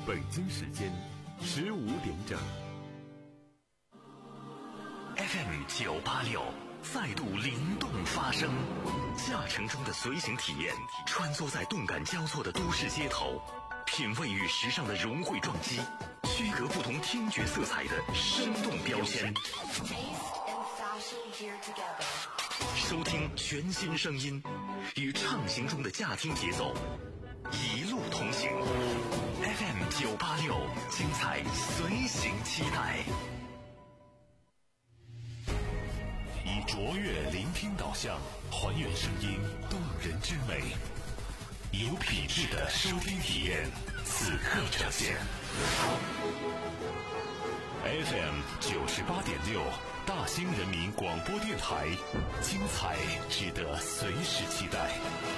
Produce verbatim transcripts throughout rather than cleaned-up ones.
北京时间十五点整。 F M 九八六再度灵动发声，驾乘中的随行体验，穿梭在动感交错的都市街头，品味与时尚的融汇撞击，区隔不同听觉色彩的生动标签。收听全新声音，与畅行中的驾听节奏一路同行。F M 九八六，精彩随行期待。以卓越聆听导向，还原声音动人之美，有品质的收听体验，此刻呈现。F M 九十八点六，大兴人民广播电台，精彩值得随时期待。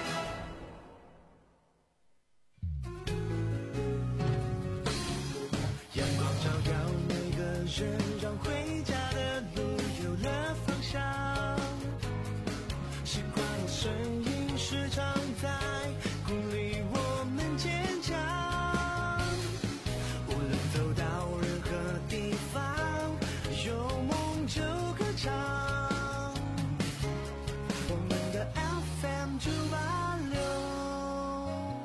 阳光照耀每个人，让回家的路有了方向。时光的声音时常在鼓励我们坚强。无论走到任何地方，有梦就歌唱。我们的 F M 九八六。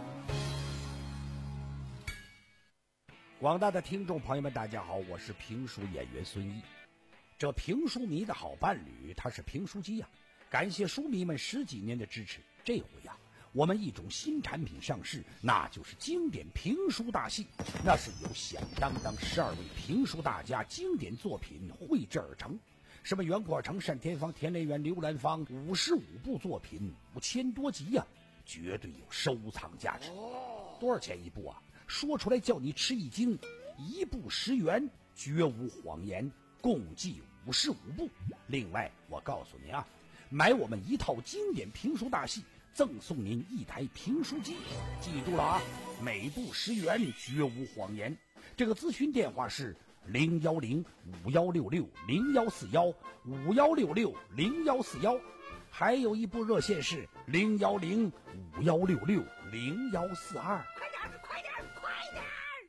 广大的听众朋友们，大家好，我是评书演员孙毅。这评书迷的好伴侣，他是评书机呀、啊。感谢书迷们十几年的支持，这回呀、啊，我们一种新产品上市，那就是经典评书大戏。那是由响当当十二位评书大家经典作品绘制而成，什么袁阔成、单田芳、田连元、刘兰芳，五十五部作品，五千多集呀、啊，绝对有收藏价值。多少钱一部啊？说出来叫你吃一惊，一部十元，绝无谎言，共计五十五部。另外，我告诉你啊，买我们一套经典评书大戏，赠送您一台评书机。记住了啊，每部十元，绝无谎言。这个咨询电话是零幺零五幺六六零幺四幺五幺六六零幺四幺，还有一部热线是零幺零五幺六六零幺四二。 快点，快点，快点！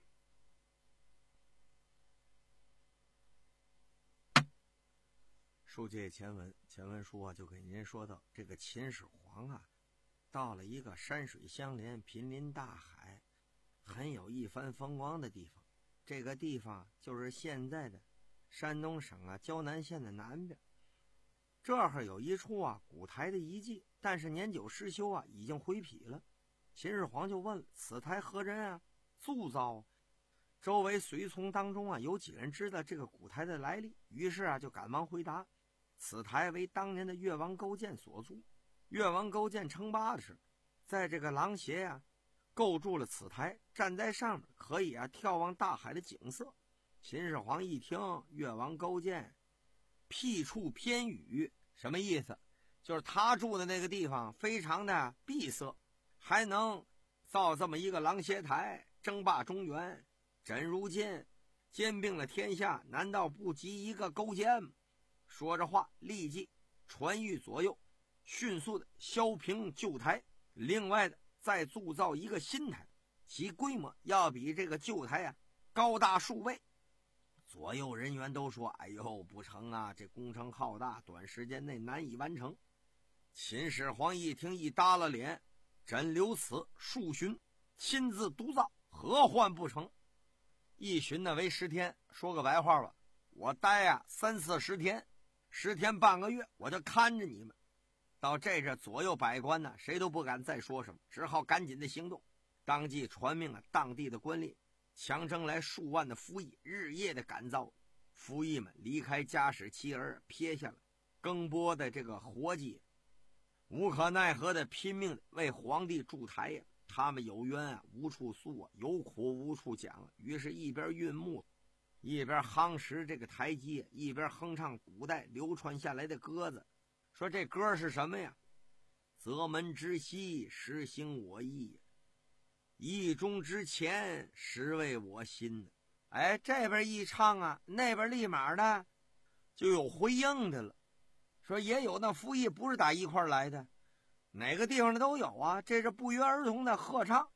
书接前文，前文书啊就给您说到，这个秦始皇啊，到了一个山水相连、濒临大海、很有一番风光的地方。这个地方就是现在的山东省啊胶南县的南边。这儿有一处啊古台的遗迹，但是年久失修啊，已经灰圮了。秦始皇就问了：此台何人啊铸造？周围随从当中啊有几人知道这个古台的来历，于是啊就赶忙回答：此台为当年的越王勾践所筑。越王勾践称霸的时，在这个廊墉啊构筑了此台，站在上面可以啊眺望大海的景色。秦始皇一听越王勾践僻处偏远，什么意思？就是他住的那个地方非常的闭塞，还能造这么一个廊墉台，争霸中原，真如今兼并了天下，难道不及一个勾践吗？说着话，立即传谕左右，迅速的削平旧台，另外的再铸造一个新台，其规模要比这个旧台啊高大数倍。左右人员都说：哎呦，不成啊，这工程浩大，短时间内难以完成。秦始皇一听，一耷拉脸：朕留此数旬，亲自督造，何患不成？一旬呢为十天，说个白话吧，我待啊三四十天，十天半个月，我就看着你们。到这这左右百官呢，谁都不敢再说什么，只好赶紧的行动。当即传命啊，当地的官吏强征来数万的服役，日夜的赶造。服役们离开家室妻儿，撇下了耕播的这个活计，无可奈何的拼命的为皇帝筑台呀。他们有冤啊无处诉啊，有苦无处讲，于是一边运木一边夯实这个台阶，一边哼唱古代流传下来的歌子。说这歌是什么呀？择门之溪，实行我意，意中之前，实为我心的。哎，这边一唱啊，那边立马的就有回应的了。说也有那服役不是打一块来的，哪个地方的都有啊，这是不约而同的合唱。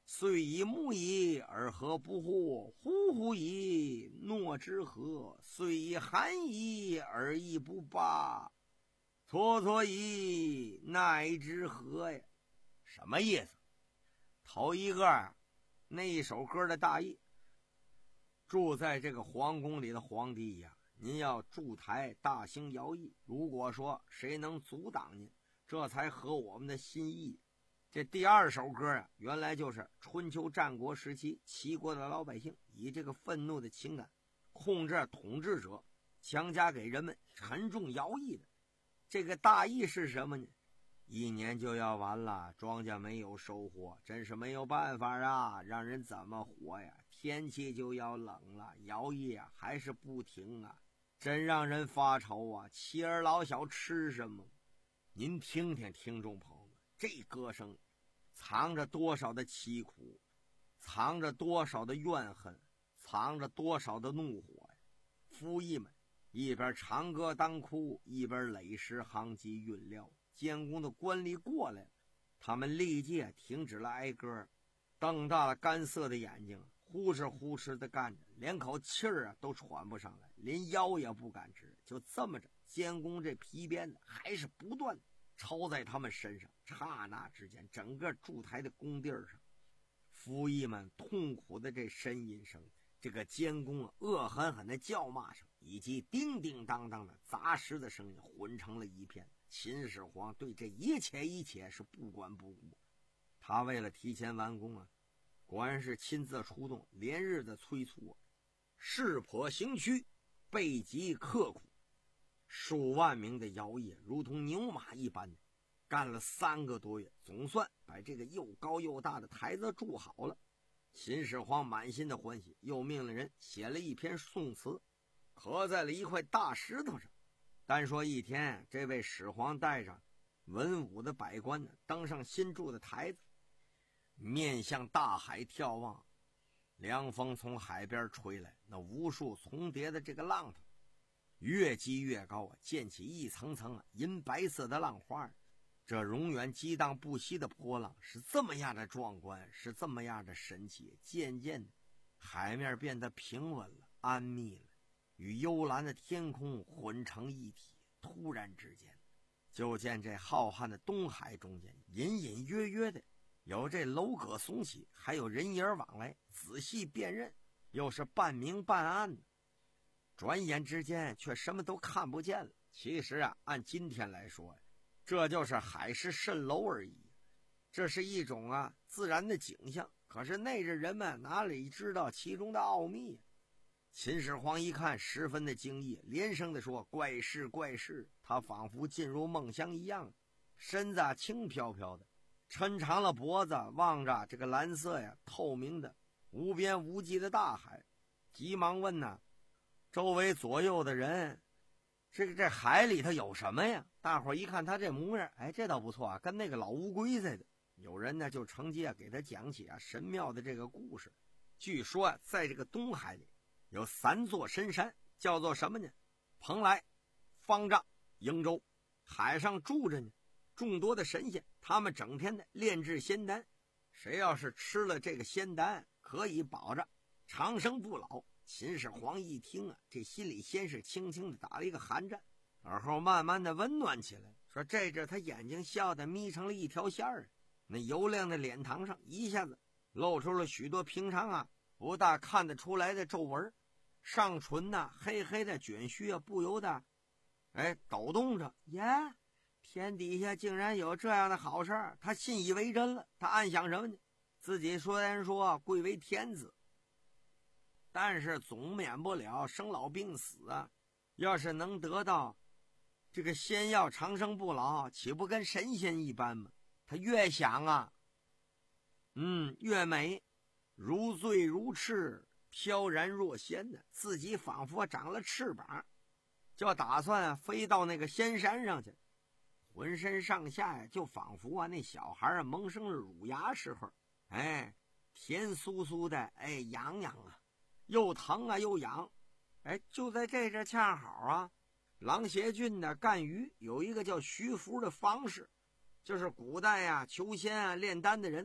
虽以木矣，而何不乎？呼呼矣，诺之何？虽以寒矣，而亦不罢。错错矣，奈之何呀？什么意思？头一个啊，那一首歌的大意，住在这个皇宫里的皇帝呀，您要筑台大兴徭役，如果说谁能阻挡您，这才合我们的心意。这第二首歌啊，原来就是春秋战国时期齐国的老百姓以这个愤怒的情感控制统治者，强加给人们沉重徭役的。这个大意是什么呢？一年就要完了，庄稼没有收获，真是没有办法啊，让人怎么活呀？天气就要冷了，徭役啊还是不停啊，真让人发愁啊！妻儿老小吃什么？您听听，听众朋友们，这歌声藏着多少的凄苦，藏着多少的怨恨，藏着多少的怒火呀！夫役们一边长歌当哭，一边垒石行机运料。监工的官吏过来了，他们立即停止了挨歌，瞪大了干涩的眼睛，呼哧呼哧的干着，连口气儿啊都喘不上来，连腰也不敢直。就这么着，监工这皮鞭子还是不断的抄在他们身上。刹那之间，整个筑台的工地上，夫役们痛苦的这呻吟声，这个监工啊恶狠狠的叫骂声，以及叮叮当当的砸石的声音混成了一片。秦始皇对这一切一切是不管不顾，他为了提前完工啊，果然是亲自出动，连日的催促啊，势迫行驱，背极刻苦，数万名的徭役如同牛马一般，干了三个多月，总算把这个又高又大的台子筑好了。秦始皇满心的欢喜，又命令人写了一篇宋词，刻在了一块大石头上。单说一天，这位始皇带着文武的百官呢，登上新筑的台子，面向大海眺望。凉风从海边吹来，那无数重叠的这个浪头越积越高啊，溅起一层层啊银白色的浪花。这永远激荡不息的波浪是这么样的壮观，是这么样的神奇。渐渐的，海面变得平稳了，安谧了，与幽蓝的天空混成一体。突然之间，就见这浩瀚的东海中间，隐隐约约的有这楼阁耸起，还有人影往来，仔细辨认，又是半明半暗的。转眼之间，却什么都看不见了。其实啊，按今天来说，这就是海市蜃楼而已。这是一种啊自然的景象，可是那日人们哪里知道其中的奥秘啊？秦始皇一看，十分的惊异，连声的说：“怪事怪事！”他仿佛进入梦乡一样，身子啊轻飘飘的，抻长了脖子，望着这个蓝色呀透明的无边无际的大海，急忙问呐、啊：“周围左右的人，这个这海里头有什么呀？”大伙儿一看他这模样，哎，这倒不错啊，跟那个老乌龟似的。有人呢就承接给他讲起啊神庙的这个故事。据说啊，在这个东海里有三座深山，叫做什么呢？蓬莱、方丈、瀛洲。海上住着呢众多的神仙，他们整天的炼制仙丹，谁要是吃了这个仙丹，可以保着长生不老。秦始皇一听啊，这心里先是轻轻的打了一个寒战，而后慢慢的温暖起来，说这阵他眼睛笑得眯成了一条线儿，那油亮的脸庞上一下子露出了许多平常啊不大看得出来的皱纹，上唇呐、啊、黑黑的卷须啊不由得哎抖动着。耶，天底下竟然有这样的好事儿，他信以为真了。他暗想什么呢？自己虽然说贵为天子，但是总免不了生老病死啊，要是能得到这个仙药长生不老，岂不跟神仙一般吗？他越想啊嗯越美，如醉如痴，飘然若仙的，自己仿佛长了翅膀，就打算、啊、飞到那个仙山上去。浑身上下呀、啊，就仿佛啊那小孩啊萌生了乳牙时候，哎，甜酥酥的，哎，痒痒啊，又疼啊又痒。哎，就在这阵恰好啊，郎邪郡的赣榆有一个叫徐福的方士，就是古代啊求仙啊炼丹的人，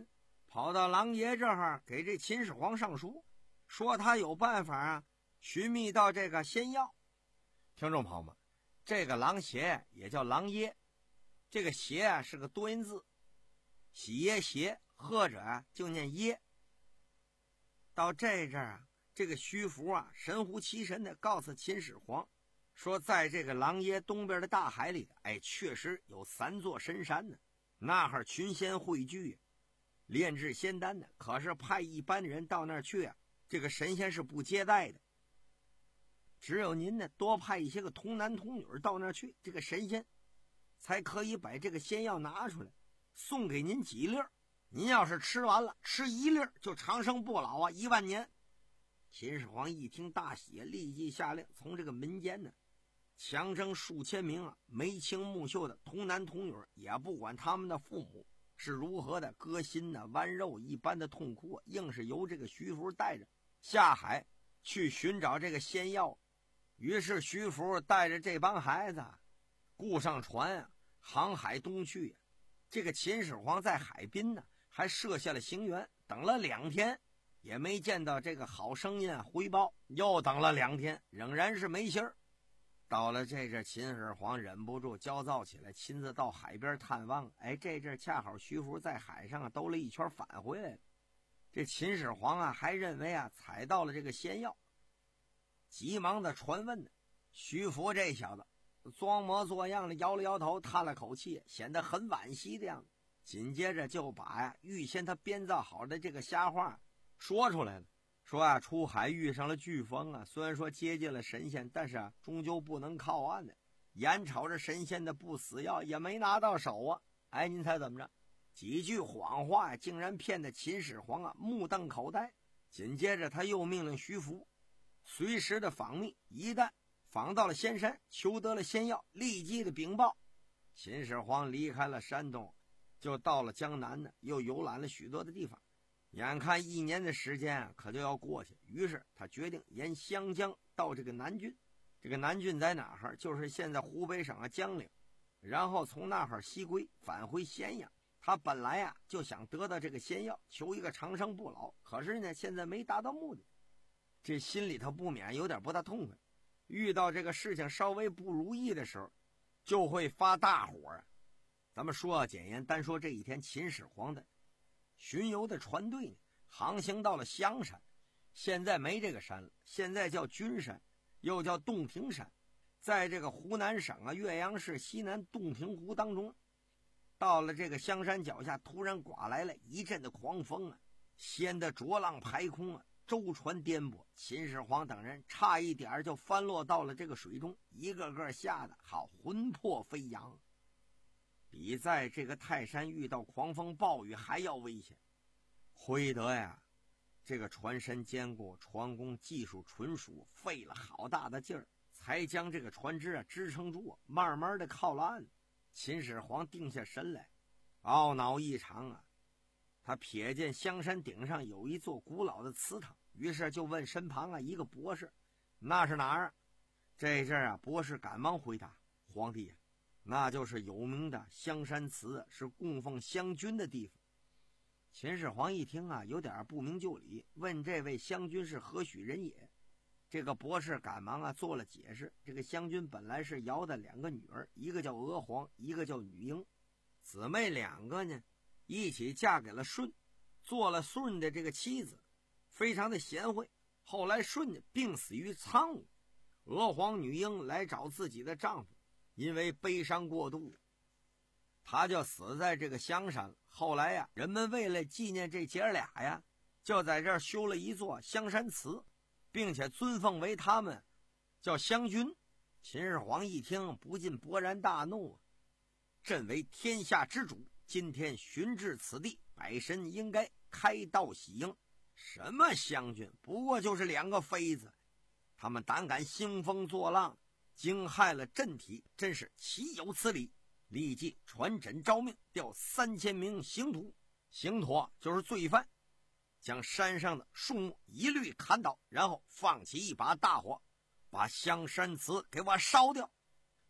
跑到狼爷这儿给这秦始皇上书，说他有办法啊寻觅到这个仙药。听众朋友们，这个狼邪也叫狼耶，这个邪啊是个多音字，喜耶邪，或者啊就念耶。到这阵儿啊，这个徐福啊神乎其神的告诉秦始皇，说在这个狼耶东边的大海里，哎，确实有三座神山呢，那哈群仙汇聚，炼制仙丹的。可是派一般人到那儿去啊，这个神仙是不接待的。只有您呢，多派一些个童男童女到那儿去，这个神仙才可以把这个仙药拿出来，送给您几粒儿。您要是吃完了，吃一粒儿就长生不老啊，一万年。秦始皇一听大喜，立即下令从这个民间呢强征数千名啊眉清目秀的童男童女，也不管他们的父母是如何的割心呐、剜肉一般的痛苦，硬是由这个徐福带着下海去寻找这个仙药。于是徐福带着这帮孩子雇上船啊，航海东去。这个秦始皇在海滨呢还设下了行辕，等了两天也没见到这个好声音啊回报，又等了两天仍然是没信儿。到了这阵，秦始皇忍不住焦躁起来，亲自到海边探望。哎，这阵恰好徐福在海上兜了一圈返回来了。这秦始皇啊还认为啊采到了这个仙药，急忙的传问呢。徐福这小子装模作样的摇了摇头，叹了口气，显得很惋惜的样子。紧接着就把呀预先他编造好的这个瞎话说出来了，说啊出海遇上了飓风啊，虽然说接近了神仙，但是啊终究不能靠岸的，眼瞅着神仙的不死药也没拿到手啊。哎，您猜怎么着？几句谎话竟然骗得秦始皇啊目瞪口呆。紧接着他又命令徐福随时的访觅，一旦访到了仙山，求得了仙药，立即的禀报。秦始皇离开了山东，就到了江南呢，又游览了许多的地方。眼看一年的时间啊可就要过去，于是他决定沿湘江到这个南郡。这个南郡在哪儿？就是现在湖北省啊江陵。然后从那儿西归，返回咸阳。他本来啊就想得到这个仙药，求一个长生不老，可是呢现在没达到目的，这心里头不免有点不大痛快。遇到这个事情稍微不如意的时候，就会发大火啊。咱们说啊简言，单说这一天，秦始皇的巡游的船队呢，航行到了香山，现在没这个山了，现在叫君山，又叫洞庭山，在这个湖南省啊岳阳市西南洞庭湖当中。到了这个香山脚下，突然刮来了一阵的狂风啊，掀得浊浪排空啊，舟船颠簸，秦始皇等人差一点就翻落到了这个水中，一个个吓得好魂魄飞扬，比在这个泰山遇到狂风暴雨还要危险。亏得呀这个船身坚固，船工技术纯熟，费了好大的劲儿，才将这个船只啊支撑住，慢慢的靠了岸。秦始皇定下神来，懊恼异常啊。他瞥见香山顶上有一座古老的祠堂，于是就问身旁啊一个博士，那是哪儿？这阵啊博士赶忙回答，皇帝啊，那就是有名的香山祠，是供奉香君的地方。秦始皇一听啊有点不明就里，问这位香君是何许人也。这个博士赶忙啊做了解释，这个香君本来是尧的两个女儿，一个叫娥皇，一个叫女英，姊妹两个呢一起嫁给了舜，做了舜的这个妻子，非常的贤惠。后来舜病死于苍梧，娥皇女英来找自己的丈夫，因为悲伤过度，他就死在这个香山了。后来呀人们为了纪念这姐俩呀，就在这儿修了一座香山祠，并且尊奉为他们叫香君。秦始皇一听不禁勃然大怒啊，朕为天下之主，今天巡至此地，百神应该开道喜迎。什么香君，不过就是两个妃子，他们胆敢兴风作浪，惊害了朕体，真是岂有此理！立即传朕诏命，调三千名刑徒，刑陀就是罪犯，将山上的树木一律砍倒，然后放起一把大火，把香山祠给我烧掉。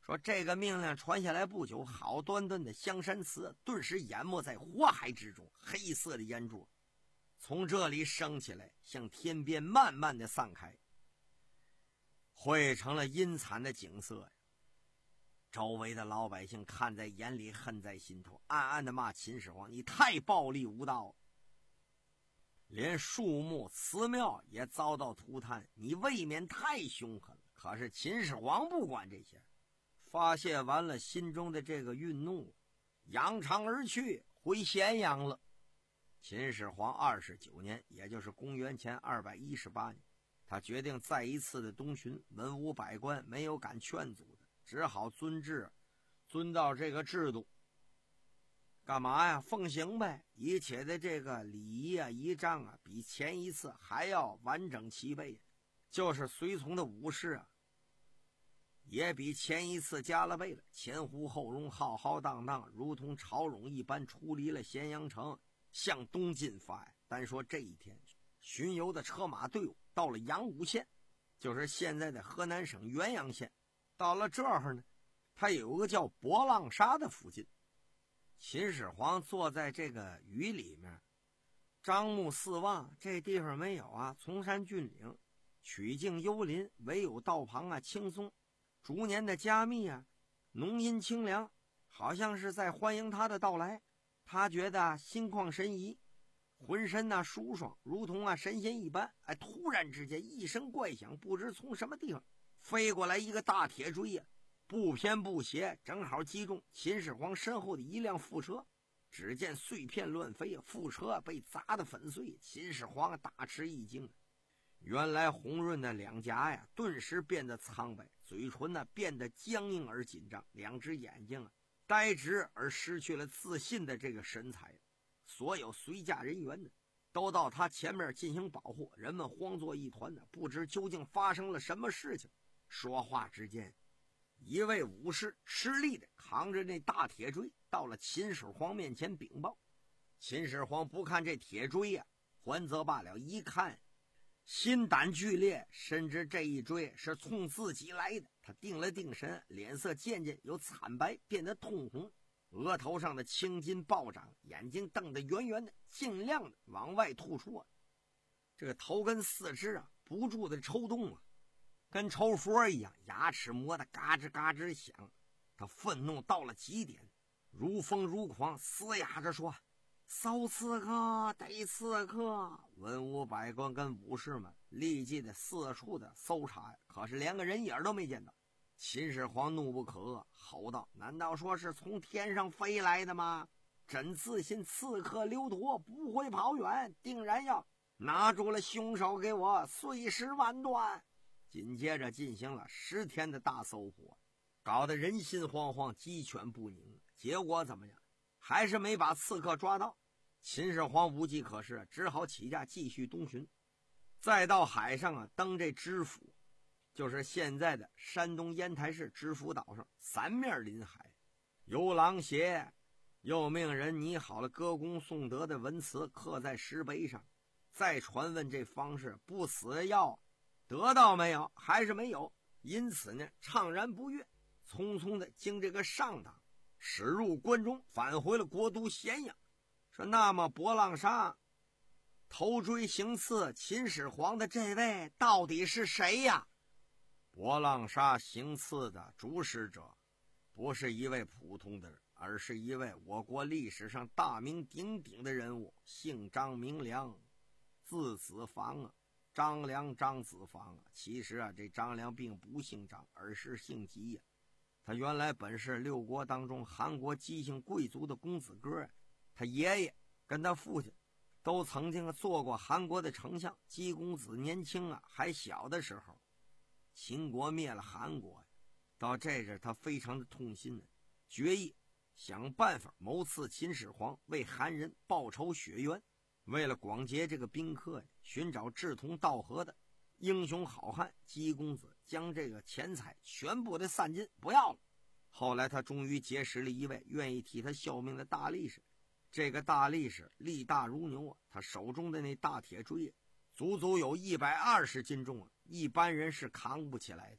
说这个命令传下来不久，好端端的香山寺顿时淹没在火海之中，黑色的烟柱从这里升起来，向天边慢慢的散开，汇成了阴惨的景色呀。周围的老百姓看在眼里，恨在心头，暗暗的骂秦始皇：“你太暴力无道了！连树木祠庙也遭到涂炭，你未免太凶狠了。”可是秦始皇不管这些，发泄完了心中的这个愠怒，扬长而去，回咸阳了。秦始皇二十九年，也就是公元前二百一十八年，他决定再一次的东巡，文武百官没有敢劝阻的，只好遵制，遵照这个制度，干嘛呀？奉行呗！一切的这个礼仪啊、仪仗啊，比前一次还要完整齐备。就是随从的武士啊，也比前一次加了倍了，前呼后拥，浩浩荡荡，如同潮涌一般出离了咸阳城，向东进发呀。单说这一天，巡游的车马队伍到了阳武县，就是现在的河南省原阳县。到了这儿呢，它有个叫博浪沙的附近。秦始皇坐在这个雨里面，张目四望，这地方没有啊，崇山峻岭，曲径幽林，唯有道旁啊轻松，逐年的加密啊，浓阴清凉，好像是在欢迎他的到来。他觉得、啊、心旷神怡，浑身啊舒爽，如同啊神仙一般。哎，突然之间一声怪响，不知从什么地方飞过来一个大铁锥呀、啊，不偏不斜，正好击中秦始皇身后的一辆副车。只见碎片乱飞，副车被砸得粉碎。秦始皇大吃一惊，原来红润的两颊呀，顿时变得苍白，嘴唇呢变得僵硬而紧张，两只眼睛啊呆直而失去了自信的这个神采。所有随驾人员呢都到他前面进行保护，人们慌作一团呢，不知究竟发生了什么事情。说话之间，一位武士吃力的扛着那大铁锥到了秦始皇面前禀报。秦始皇不看这铁锥呀、啊，还则罢了，一看心胆剧烈，深知这一锥是冲自己来的。他定了定神，脸色渐渐由惨白变得通红，额头上的青筋暴涨，眼睛瞪得圆圆的，尽量的往外突出啊。这个头跟四肢啊不住的抽动啊，跟抽佛一样，牙齿磨得嘎吱嘎吱响。他愤怒到了极点，如疯如狂，嘶哑着说：“搜刺客，逮刺客！”文武百官跟武士们立即的四处的搜查，可是连个人影都没见到。秦始皇怒不可遏，吼道：“难道说是从天上飞来的吗？朕自信刺客刘陀不会跑远，定然要拿住了凶手，给我碎尸万段。”紧接着进行了十天的大搜捕，搞得人心惶惶，鸡犬不宁。结果怎么样？还是没把刺客抓到。秦始皇无计可施，只好起驾继续东巡。再到海上啊，登这知府，就是现在的山东烟台市知府岛上，三面临海，有狼血，又命人拟好了歌功颂德的文词刻在石碑上，再传问这方士不死药得到没有，还是没有。因此呢，怅然不悦，匆匆的经这个上党驶入关中，返回了国都咸阳。说那么博浪沙头锥行刺秦始皇的这位到底是谁呀？博浪沙行刺的主使者不是一位普通的人，而是一位我国历史上大名鼎鼎的人物，姓张名良，字子房啊，张良张子房啊。其实啊，这张良并不姓张，而是姓姬呀、啊。他原来本是六国当中韩国姬姓贵族的公子哥啊。他爷爷跟他父亲都曾经做过韩国的丞相。姬公子年轻啊，还小的时候，秦国灭了韩国，到这阵他非常的痛心呢，决意想办法谋刺秦始皇，为韩人报仇雪冤。为了广结这个宾客，寻找志同道合的英雄好汉，姬公子将这个钱财全部的散尽，不要了。后来他终于结识了一位愿意替他效命的大力士。这个大力士力大如牛啊，他手中的那大铁锥足足有一百二十斤重啊，一般人是扛不起来的。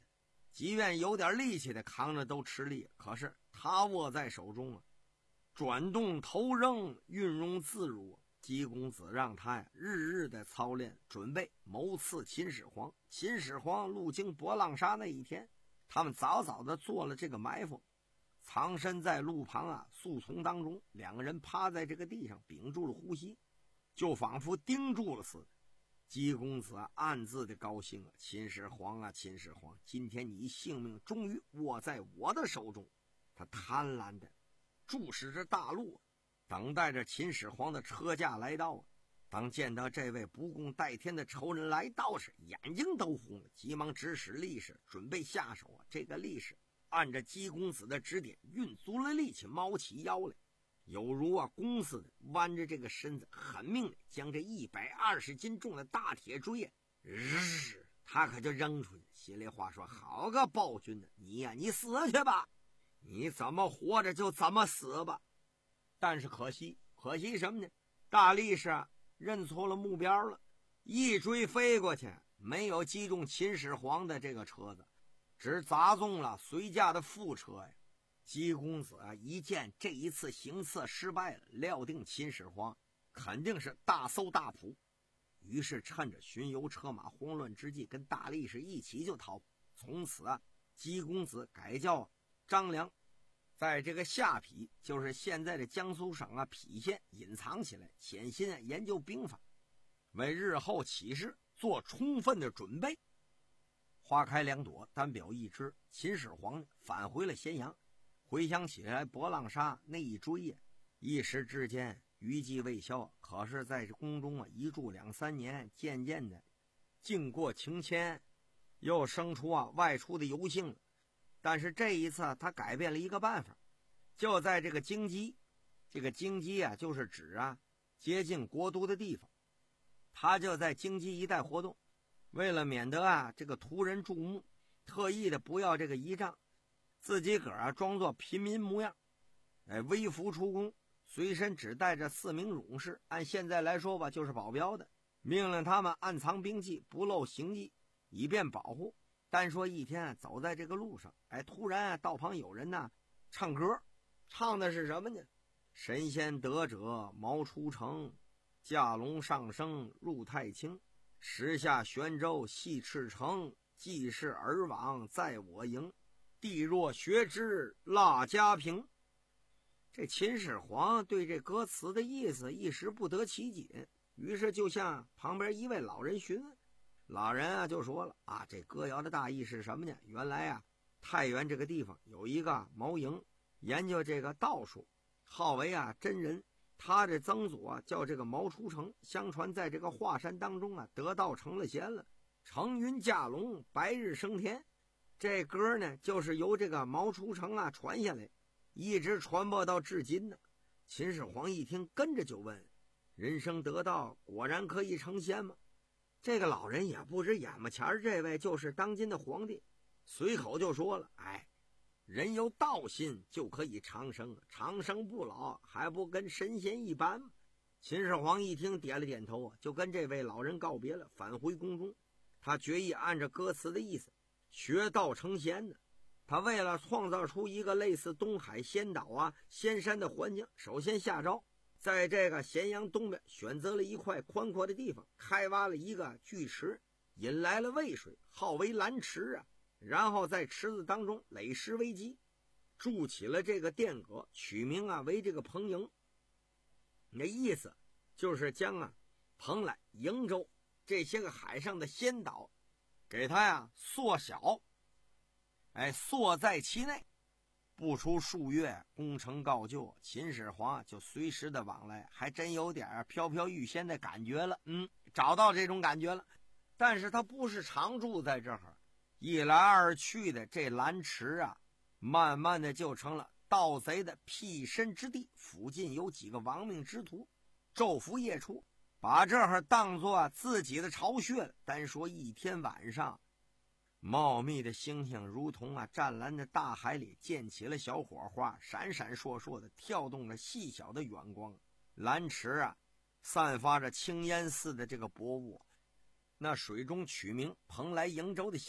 即便有点力气的扛着都吃力，可是他握在手中啊，转动头扔，运用自如。姬公子让他呀日日的操练，准备谋刺秦始皇。秦始皇路经博浪沙那一天，他们早早的做了这个埋伏，藏身在路旁啊树丛当中，两个人趴在这个地上，屏住了呼吸，就仿佛盯住了似的。姬公子啊暗自的高兴啊，秦始皇啊秦始皇，今天你性命终于握在我的手中。他贪婪的注视着大路，等待着秦始皇的车驾来到啊。当见到这位不共戴天的仇人来到时，眼睛都红了，急忙指使力士准备下手啊。这个力士按着姬公子的指点，运足了力气，猫起腰来，有如啊弓似的弯着这个身子，狠命的将这一百二十斤重的大铁锥啊，日他可就扔出去。心里话说：好个暴君呢，你呀、啊，你死去吧，你怎么活着就怎么死吧。但是可惜，可惜什么呢？大力士啊认错了目标了，一锥飞过去，没有击中秦始皇的这个车子，只砸中了随驾的副车呀。姬公子啊一见这一次行刺失败了，料定秦始皇肯定是大搜大捕，于是趁着巡游车马慌乱之际，跟大力士一起就逃。从此啊，姬公子改叫张良，在这个下邳，就是现在的江苏省啊邳县隐藏起来，潜心啊研究兵法，为日后起事做充分的准备。花开两朵，单表一枝，秦始皇返回了咸阳。回想起来，博浪沙那一追呀，一时之间余悸未消。可是在这宫中啊一住两三年，渐渐的境过情迁，又生出啊外出的游兴了。但是这一次他改变了一个办法，就在这个京畿，这个京畿啊就是指啊接近国都的地方，他就在京畿一带活动。为了免得啊这个途人注目，特意的不要这个仪仗，自己个儿啊装作平民模样，哎，微服出宫，随身只带着四名勇士，按现在来说吧就是保镖的，命令他们暗藏兵器，不露行迹，以便保护。单说一天、啊、走在这个路上，哎，突然、啊、道旁有人呢、啊、唱歌，唱的是什么呢？神仙得者毛出城，驾龙上升入太清，时下玄州系赤城，既是尔往在我营，地若学之蜡家平。这秦始皇对这歌词的意思一时不得其解，于是就向旁边一位老人询问。老人啊就说了啊，这歌谣的大意是什么呢？原来啊太原这个地方有一个毛营，研究这个道术，号为啊真人。他的曾祖啊叫这个毛出城，相传在这个华山当中啊得道成了仙了，乘云驾龙，白日升天。这歌呢就是由这个毛出城啊传下来，一直传播到至今呢。秦始皇一听，跟着就问：人生得道果然可以成仙吗？这个老人也不知眼巴前这位就是当今的皇帝，随口就说了：哎，人有道心就可以长生，长生不老，还不跟神仙一般吗？秦始皇一听点了点头啊，就跟这位老人告别了，返回宫中。他决意按照歌词的意思学道成仙呢。他为了创造出一个类似东海仙岛啊仙山的环境，首先下诏在这个咸阳东边选择了一块宽阔的地方，开挖了一个巨池，引来了渭水，号为蓝池啊。然后在池子当中垒石为基，筑起了这个殿阁，取名啊为这个彭营。那意思就是将啊蓬莱、瀛洲这些个海上的仙岛给它呀缩小，哎，缩在其内。不出数月，工程告就，秦始皇就随时的往来，还真有点飘飘欲仙的感觉了。嗯，找到这种感觉了。但是他不是常住在这儿，一来二去的，这蓝池啊，慢慢的就成了盗贼的庇身之地。附近有几个亡命之徒，昼伏夜出，把这儿当作自己的巢穴了。单说一天晚上，茂密的星星如同啊湛蓝的大海里溅起了小火花，闪闪烁烁的跳动着细小的远光。蓝池啊散发着青烟似的这个薄雾，那水中取名蓬莱瀛洲的仙岛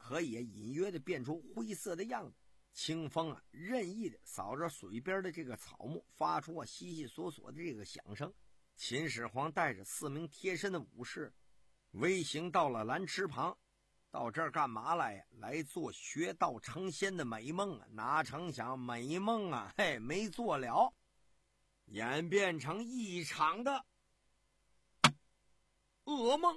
可以隐约的变出灰色的样子。清风啊，任意的扫着水边的这个草木，发出啊悉悉索索的这个响声。秦始皇带着四名贴身的武士，微行到了蓝池旁。到这儿干嘛来呀？来做学道成仙的美梦啊！哪成想美梦啊，嘿，没做了，演变成一场的噩梦。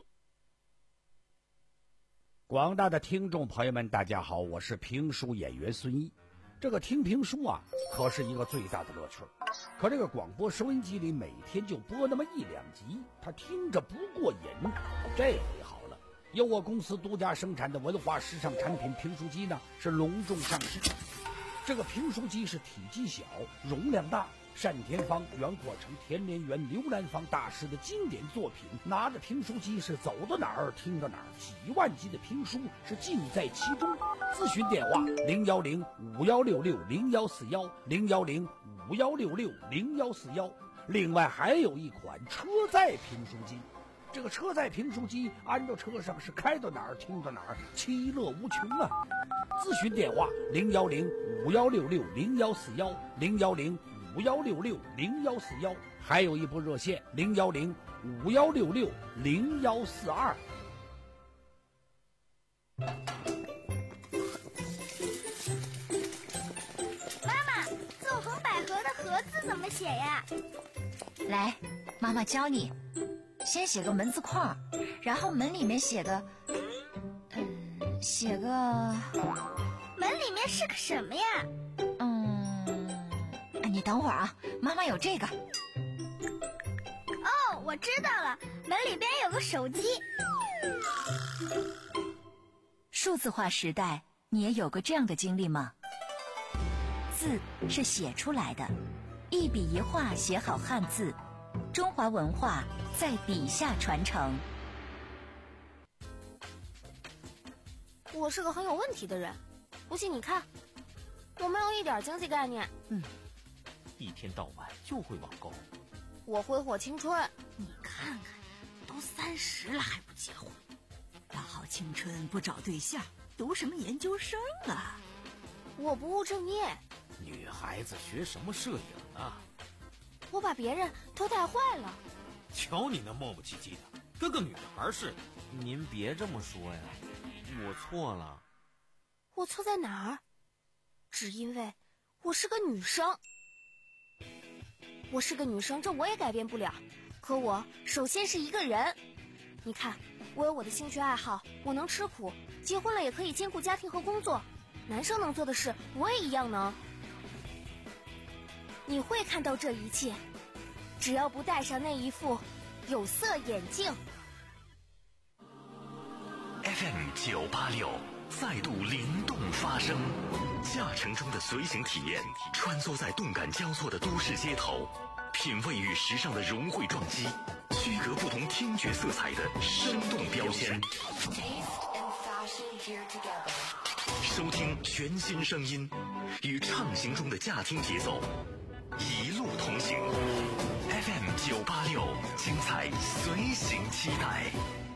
广大的听众朋友们，大家好，我是评书演员孙毅。这个听评书啊，可是一个最大的乐趣。可这个广播收音机里每天就播那么一两集，他听着不过瘾。这回好了，由我公司独家生产的文化时尚产品评书机呢，是隆重上市。这个评书机是体积小，容量大。单田芳、袁阔成、田连元、刘兰芳大师的经典作品，拿着评书机是走到哪儿听到哪儿，几万集的评书是尽在其中。咨询电话零幺零五幺六六零幺四幺零幺零五幺六六零幺四幺。另外还有一款车载评书机，这个车载评书机安到车上是开到哪儿听到哪儿，其乐无穷啊！咨询电话零幺零五幺六六零幺四幺零幺零五幺六六零幺四幺，还有一部热线零幺零五幺六六零幺四二。 妈妈，纵横捭阖的阖字怎么写呀？ 来，妈妈教你。先写个门字框，然后门里面写个，嗯，写个。 门里面是个什么呀？ 嗯，你等会儿啊，妈妈有这个。 哦，我知道了，门里边有个手机。 数字化时代，你也有过这样的经历吗？字是写出来的，一笔一画写好汉字，中华文化在笔下传承。 我是个很有问题的人，不信你看，我没有一点经济概念。 嗯，一天到晚就会网购。 我挥霍青春。 你看看，都三十了还不结婚，大好青春不找对象，读什么研究生啊？ 我不务正业。 女孩子学什么摄影啊？ 我把别人都带坏了。 瞧你那磨磨唧唧的，跟个女孩似的。 您别这么说呀，我错了。 我错在哪儿？只因为我是个女生。我是个女生，这我也改变不了。可我首先是一个人。你看，我有我的兴趣爱好，我能吃苦，结婚了也可以兼顾家庭和工作。男生能做的事，我也一样能。你会看到这一切，只要不戴上那一副有色眼镜。 F M 九八六再度灵动发声，驾乘中的随行体验，穿梭在动感交错的都市街头，品味与时尚的融汇撞击，区隔不同听觉色彩的生动标签。收听全新声音，与畅行中的驾听节奏，一路同行。F M 九八六，精彩随行期待。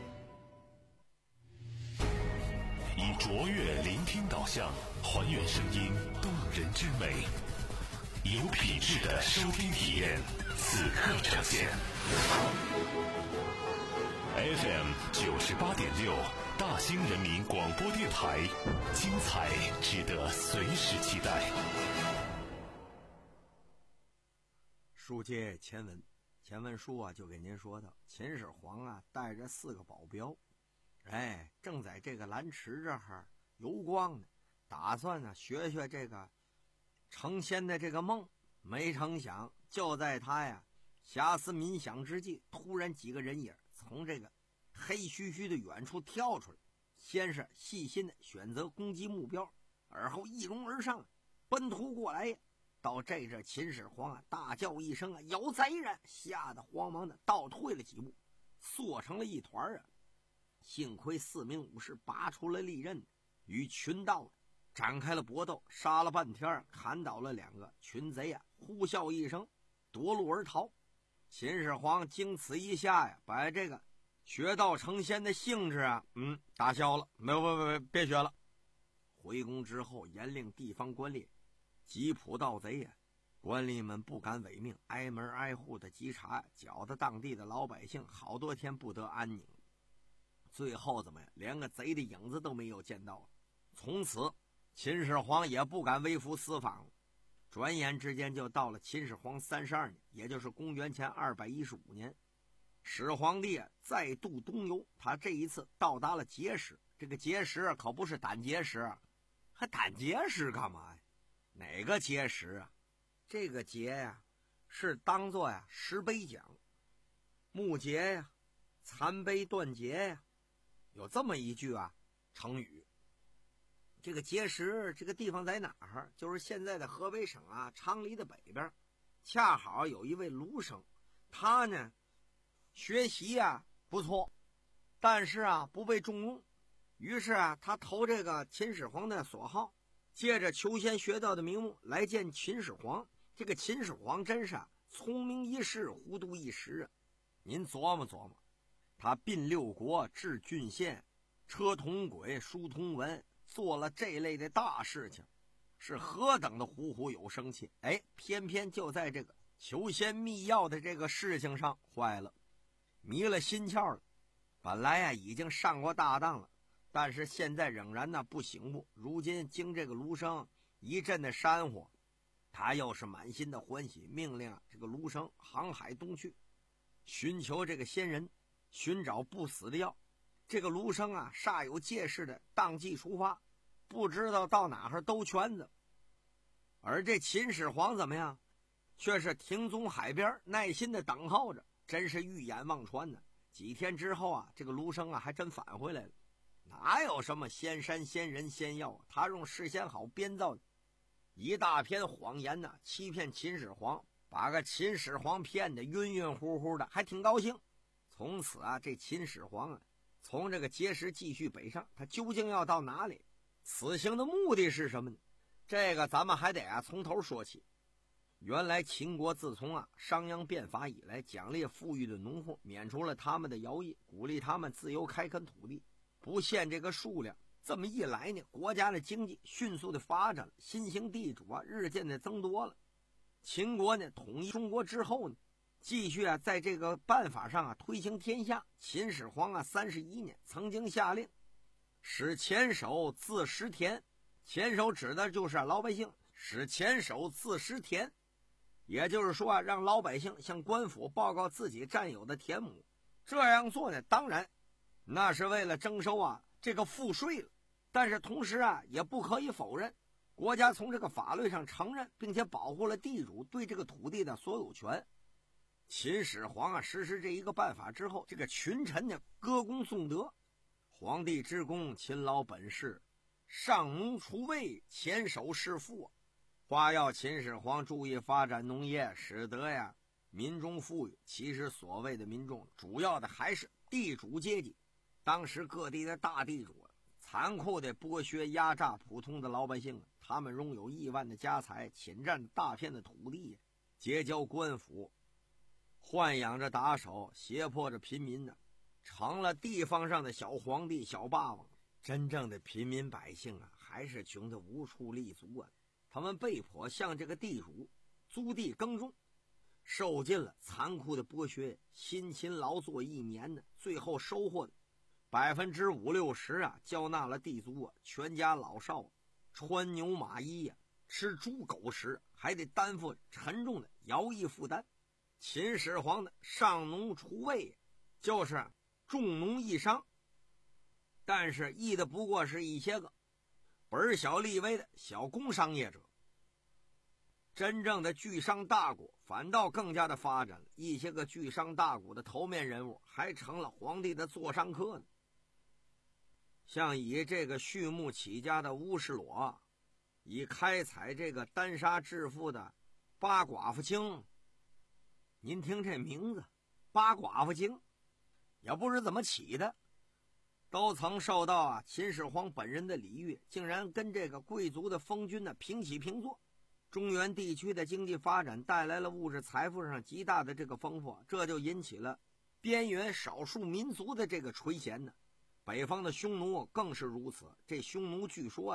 以卓越聆听导向，还原声音动人之美，有品质的收听体验，此刻呈现。F M 九十八点六，大兴人民广播电台，精彩值得随时期待。 书接前文，前文书啊就给您说到，秦始皇啊带着四个保镖，哎，正在这个蓝池这儿游逛呢，打算呢学学这个成仙的这个梦。没成想，就在他呀遐思冥想之际，突然几个人影从这个黑黢黢的远处跳出来，先是细心的选择攻击目标，而后一拥而上，奔突过来呀。到这阵，秦始皇啊大叫一声啊，有贼人！吓得慌忙的倒退了几步，缩成了一团啊。幸亏四名武士拔出了利刃，与群盗展开了搏斗，杀了半天，砍倒了两个群贼啊，呼啸一声夺路而逃。秦始皇经此一下呀，把这个学道成仙的兴致啊，嗯，打消了，没有，别别别别学了， 回宫之后，严令地方官吏缉捕盗贼呀。官吏们不敢违命，挨门挨户的稽查，搅得当地的老百姓好多天不得安宁。最后怎么样？连个贼的影子都没有见到。从此，秦始皇也不敢微服私访了。转眼之间就到了秦始皇三十二年，也就是公元前二百一十五年。始皇帝再度东游，他这一次到达了碣石。这个碣石可不是胆结石，还胆结石干嘛呀？哪个碣石啊？这个节呀，是当作呀石碑讲，木节呀，残碑断节呀，有这么一句啊成语。这个碣石这个地方在哪儿？就是现在的河北省啊昌黎的北边，恰好有一位卢生，他呢学习啊不错，但是啊不被重用，于是啊他投这个秦始皇的所好，借着求贤学道的名目来见秦始皇。这个秦始皇真是啊，聪明一世，糊涂一时啊！您琢磨琢磨，他并六国，治郡县，车同轨，书同文，做了这类的大事情，是何等的虎虎有生气！哎，偏偏就在这个求仙觅药的这个事情上坏了，迷了心窍了。本来呀、啊、已经上过大当了，但是现在仍然呢不醒悟。如今经这个卢生一阵的煽火，他又是满心的欢喜，命令啊这个卢生航海东去，寻求这个仙人，寻找不死的药。这个卢生啊煞有介事的当即出发，不知道到哪儿兜圈子。而这秦始皇怎么样，却是停踪海边，耐心的等候着，真是预眼望穿呢。几天之后啊，这个卢生啊还真返回来了。哪有什么仙山仙人仙药，他用事先好编造的一大篇谎言呢，欺骗秦始皇，把个秦始皇骗得晕晕乎乎的，还挺高兴。从此啊，这秦始皇啊，从这个碣石继续北上，他究竟要到哪里？此行的目的是什么呢？这个咱们还得啊从头说起。原来秦国自从啊商鞅变法以来，奖励富裕的农户，免除了他们的徭役，鼓励他们自由开垦土地，不限这个数量。这么一来呢，国家的经济迅速的发展了，新兴地主啊日渐的增多了。秦国呢统一中国之后呢，继续啊在这个办法上啊推行天下。秦始皇啊三十一年曾经下令，使前手自食田。前手指的就是老百姓，使前手自食田，也就是说啊，让老百姓向官府报告自己占有的田亩。这样做呢，当然那是为了征收啊这个赋税了，但是同时啊也不可以否认，国家从这个法律上承认并且保护了地主对这个土地的所有权。秦始皇啊实施这一个办法之后，这个群臣呢歌功颂德，皇帝之功，勤劳本事，上农除魏，前手是富，夸耀秦始皇注意发展农业，使得呀民众富裕。其实所谓的民众，主要的还是地主阶级。当时各地的大地主啊，残酷的剥削压榨普通的老百姓啊，他们拥有亿万的家财，侵占大片的土地，结交官府，豢养着打手，胁迫着平民呢，成了地方上的小皇帝、小霸王。真正的平民百姓啊，还是穷得无处立足啊！他们被迫向这个地主租地耕种，受尽了残酷的剥削，辛勤劳作一年呢，最后收获的百分之五六十啊，交纳了地租啊，全家老少、啊、穿牛马衣呀、啊，吃猪狗食，还得担负沉重的徭役负担。秦始皇的上农除魏，就是重农抑商。但是役的不过是一些个本小利微的小工商业者，真正的巨商大贾反倒更加的发展了。一些个巨商大贾的头面人物还成了皇帝的座上客呢。像以这个畜牧起家的乌石裸，以开采这个丹砂致富的八寡妇精。您听这名字，八寡妇精也不知怎么起的，都曾受到啊秦始皇本人的礼遇，竟然跟这个贵族的封君呢平起平坐。中原地区的经济发展带来了物质财富上极大的这个丰富，这就引起了边缘少数民族的这个垂涎呢。北方的匈奴更是如此。这匈奴据说啊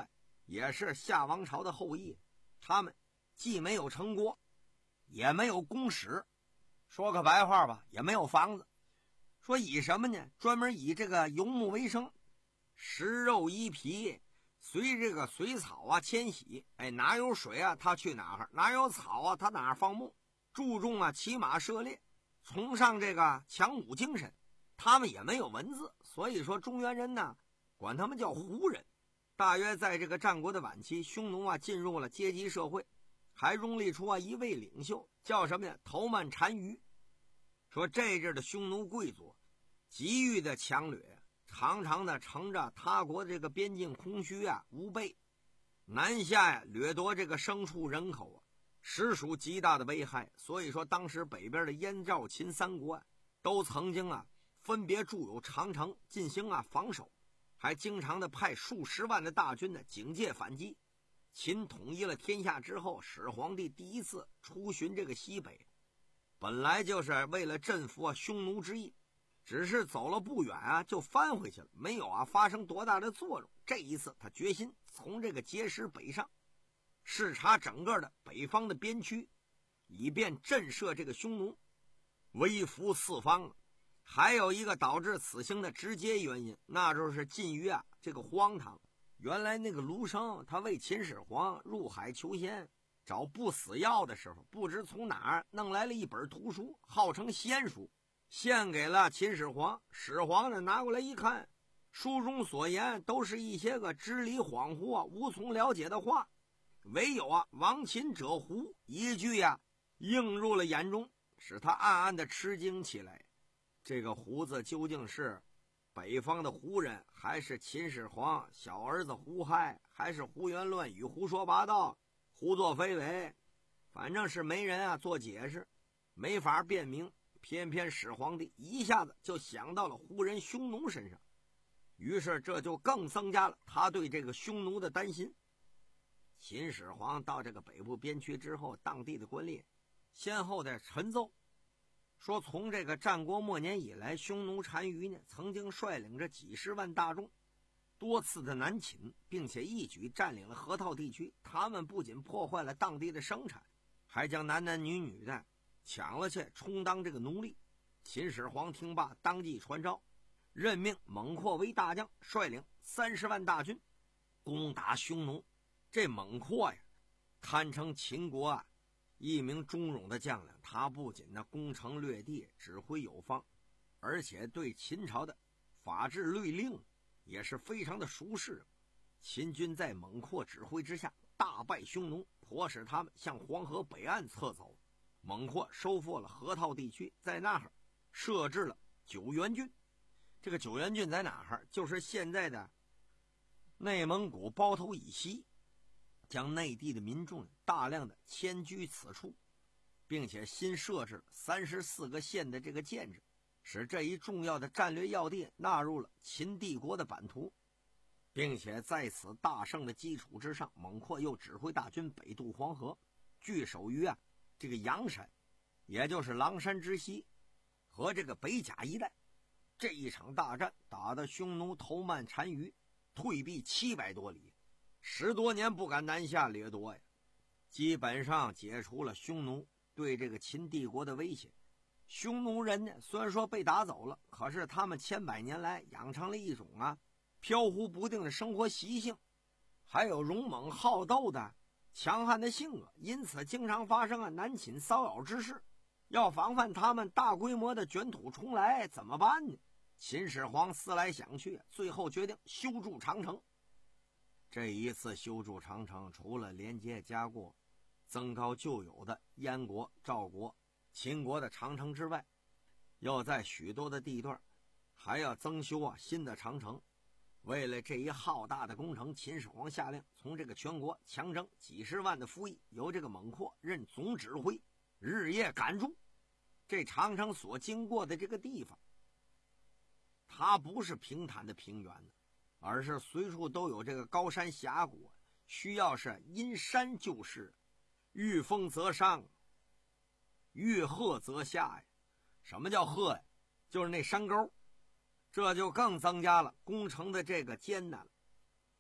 也是夏王朝的后裔，他们既没有城国，也没有宫室，说个白话吧，也没有房子。说以什么呢？专门以这个游牧为生，食肉衣皮，随这个随草啊迁徙。哎，哪有水啊他去哪儿，哪有草啊他哪儿放牧。注重啊骑马射猎，崇尚这个强武精神。他们也没有文字，所以说中原人呢管他们叫胡人。大约在这个战国的晚期，匈奴啊进入了阶级社会，还拥立出啊一位领袖，叫什么呀？头曼单于。说这阵的匈奴贵族急于的强掠，常常的乘着他国这个边境空虚啊无备，南下呀掠夺这个牲畜人口啊，实属极大的危害。所以说当时北边的燕赵秦三国啊，都曾经啊分别筑有长城进行啊防守，还经常的派数十万的大军呢警戒反击。秦统一了天下之后，始皇帝第一次出巡这个西北，本来就是为了镇服啊匈奴之意，只是走了不远啊就翻回去了，没有啊发生多大的作用。这一次他决心从这个碣石北上，视察整个的北方的边区，以便震慑这个匈奴，威服四方。还有一个导致此行的直接原因，那就是近于啊这个荒唐。原来那个卢生他为秦始皇入海求仙找不死药的时候，不知从哪儿弄来了一本图书，号称仙书，献给了秦始皇。始皇呢拿过来一看，书中所言都是一些个支离恍惚啊无从了解的话，唯有啊亡秦者胡一句呀、啊、映入了眼中，使他暗暗的吃惊起来。这个胡子究竟是北方的胡人，还是秦始皇小儿子胡亥，还是胡言乱语胡说八道胡作非为？反正是没人啊做解释，没法辨明。偏偏始皇帝一下子就想到了胡人匈奴身上，于是这就更增加了他对这个匈奴的担心。秦始皇到这个北部边区之后，当地的官吏先后的陈奏说，从这个战国末年以来，匈奴单于呢曾经率领着几十万大众多次的南侵，并且一举占领了河套地区。他们不仅破坏了当地的生产，还将男男女女的抢了去充当这个奴隶。秦始皇听罢，当即传召，任命猛阔为大将，率领三十万大军攻打匈奴。这猛阔呀堪称秦国啊一名忠勇的将领，他不仅呢攻城略地，指挥有方，而且对秦朝的法制律令也是非常的熟识。秦军在猛阔指挥之下大败匈奴，迫使他们向黄河北岸侧走。猛阔收复了河套地区，在那儿设置了九原郡。这个九原郡在哪儿？就是现在的内蒙古包头以西，将内地的民众大量的迁居此处，并且新设置了三十四个县的这个建制，使这一重要的战略要地纳入了秦帝国的版图。并且在此大胜的基础之上，猛阔又指挥大军北渡黄河，据守于啊这个阳山，也就是狼山之西和这个北甲一带。这一场大战打得匈奴头曼单于退避七百多里，十多年不敢南下掠夺呀，基本上解除了匈奴对这个秦帝国的威胁。匈奴人呢虽然说被打走了，可是他们千百年来养成了一种啊飘忽不定的生活习性，还有勇猛好斗的强悍的性格，因此经常发生啊南侵骚扰之事。要防范他们大规模的卷土重来，怎么办呢？秦始皇思来想去，最后决定修筑长城。这一次修筑长城，除了连接加固增高旧有的燕国、赵国、秦国的长城之外，又在许多的地段还要增修啊新的长城。为了这一浩大的工程，秦始皇下令从这个全国强征几十万的服役，由这个猛阔任总指挥，日夜赶筑。这长城所经过的这个地方，它不是平坦的平原的，而是随处都有这个高山峡谷，需要是因山就势，遇风则上，遇壑则下呀。什么叫壑呀？就是那山沟，这就更增加了工程的这个艰难了。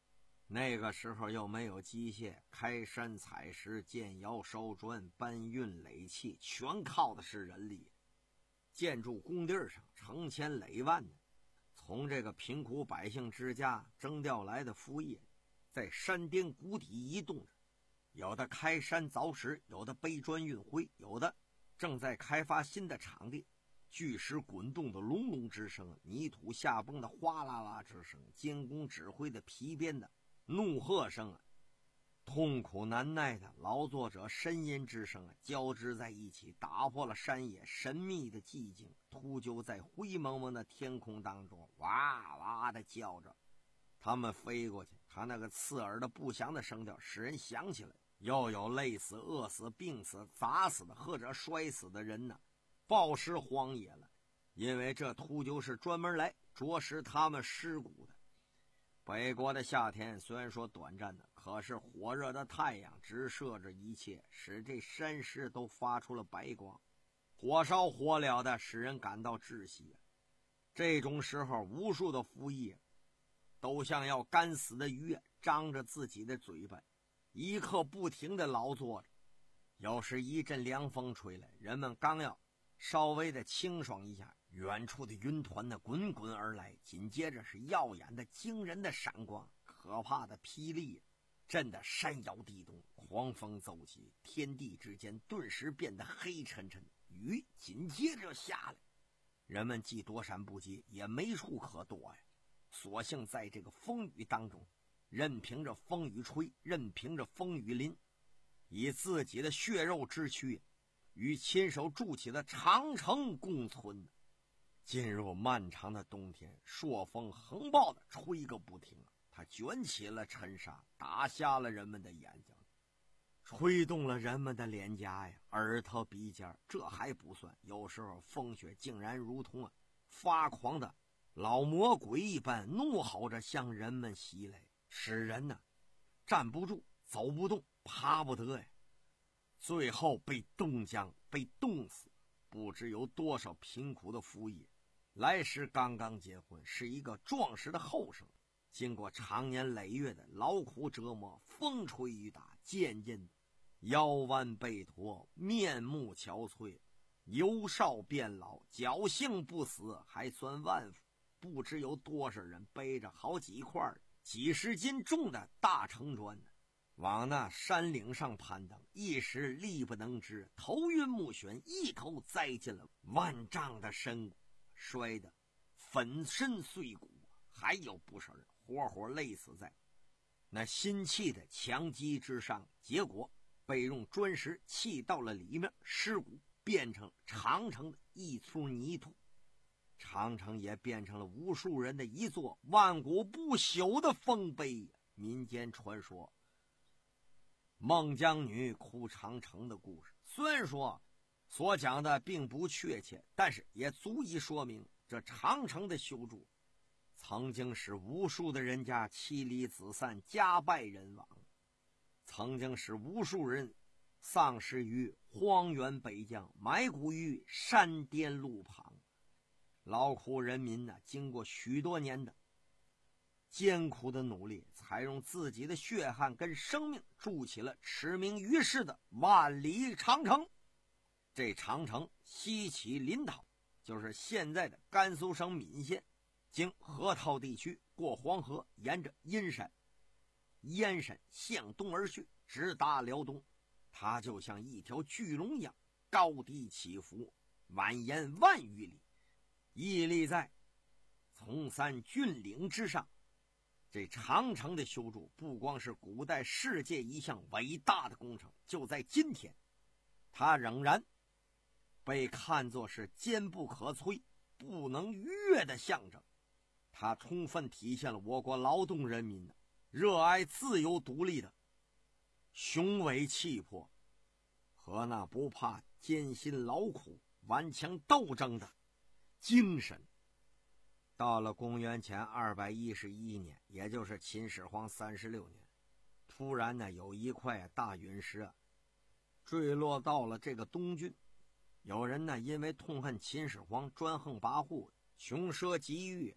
那个时候又没有机械，开山采石、建窑烧砖、搬运垒器，全靠的是人力。建筑工地上成千累万的从这个贫苦百姓之家征调来的夫役，在山巅谷底移动着，有的开山凿石，有的背砖运灰，有的正在开发新的场地。巨石滚动的隆隆之声，泥土下崩的哗啦啦之声，监工指挥的皮鞭的怒喝声啊，痛苦难耐的劳作者呻吟之声啊，交织在一起，打破了山野神秘的寂静。秃鹫在灰蒙蒙的天空当中哇哇的叫着，它们飞过去，它那个刺耳的不祥的声调使人想起来，又有累死、饿死、病死、砸死的或者摔死的人呢，暴尸荒野了。因为这秃鹫是专门来啄食他们尸骨的。北国的夏天虽然说短暂的，可是火热的太阳直射着一切，使这山石都发出了白光，火烧火燎的，使人感到窒息。这种时候，无数的夫役都像要干死的鱼，张着自己的嘴巴，一刻不停地劳作着。有时一阵凉风吹来，人们刚要稍微的清爽一下，远处的云团呢滚滚而来，紧接着是耀眼的惊人的闪光，可怕的霹雳震得山摇地动，狂风骤起，天地之间顿时变得黑沉沉，雨紧接着下来。人们既躲闪不及，也没处可躲呀，索性在这个风雨当中，任凭着风雨吹，任凭着风雨淋，以自己的血肉之躯与亲手筑起的长城共存。进入漫长的冬天，朔风横暴的吹个不停，它卷起了尘沙，打瞎了人们的眼睛，吹动了人们的脸颊呀、耳朵、鼻尖。这还不算，有时候风雪竟然如同啊发狂的老魔鬼一般，怒吼着向人们袭来，使人呢站不住，走不动，爬不得呀。最后被冻僵，被冻死。不知有多少贫苦的夫役来时刚刚结婚，是一个壮实的后生，经过长年累月的劳苦折磨，风吹雨打，渐渐的腰弯背驼，面目憔悴，由少变老，侥幸不死还算万福。不知有多少人背着好几块几十斤重的大城砖呢，往那山岭上攀登，一时力不能支，头晕目眩，一口栽进了万丈的深谷，摔得粉身碎骨。还有不少人活活累死在那新砌的墙基之上，结果被用砖石砌到了里面，尸骨变成长城的一簇泥土，长城也变成了无数人的一座万古不朽的丰碑。民间传说孟姜女哭长城的故事，虽然说所讲的并不确切，但是也足以说明这长城的修筑曾经使无数的人家妻离子散，家败人亡，曾经使无数人丧失于荒原北疆，埋骨于山巅路旁。劳苦人民呢，经过许多年的艰苦的努力，才用自己的血汗跟生命筑起了驰名于世的万里长城。这长城西起临洮，就是现在的甘肃省岷县，经河套地区，过黄河，沿着阴山、燕山向东而去，直达辽东。它就像一条巨龙一样，高低起伏，蜿蜒万余里，屹立在崇山峻岭之上。这长城的修筑不光是古代世界一项伟大的工程，就在今天，它仍然被看作是坚不可摧、不能逾越的象征。它充分体现了我国劳动人民的热爱自由独立的雄伟气魄和那不怕艰辛劳苦、顽强斗争的精神。到了公元前二百一十一年，也就是秦始皇三十六年，突然呢，有一块大陨石啊，坠落到了这个东郡。有人呢，因为痛恨秦始皇专横跋扈、穷奢极欲，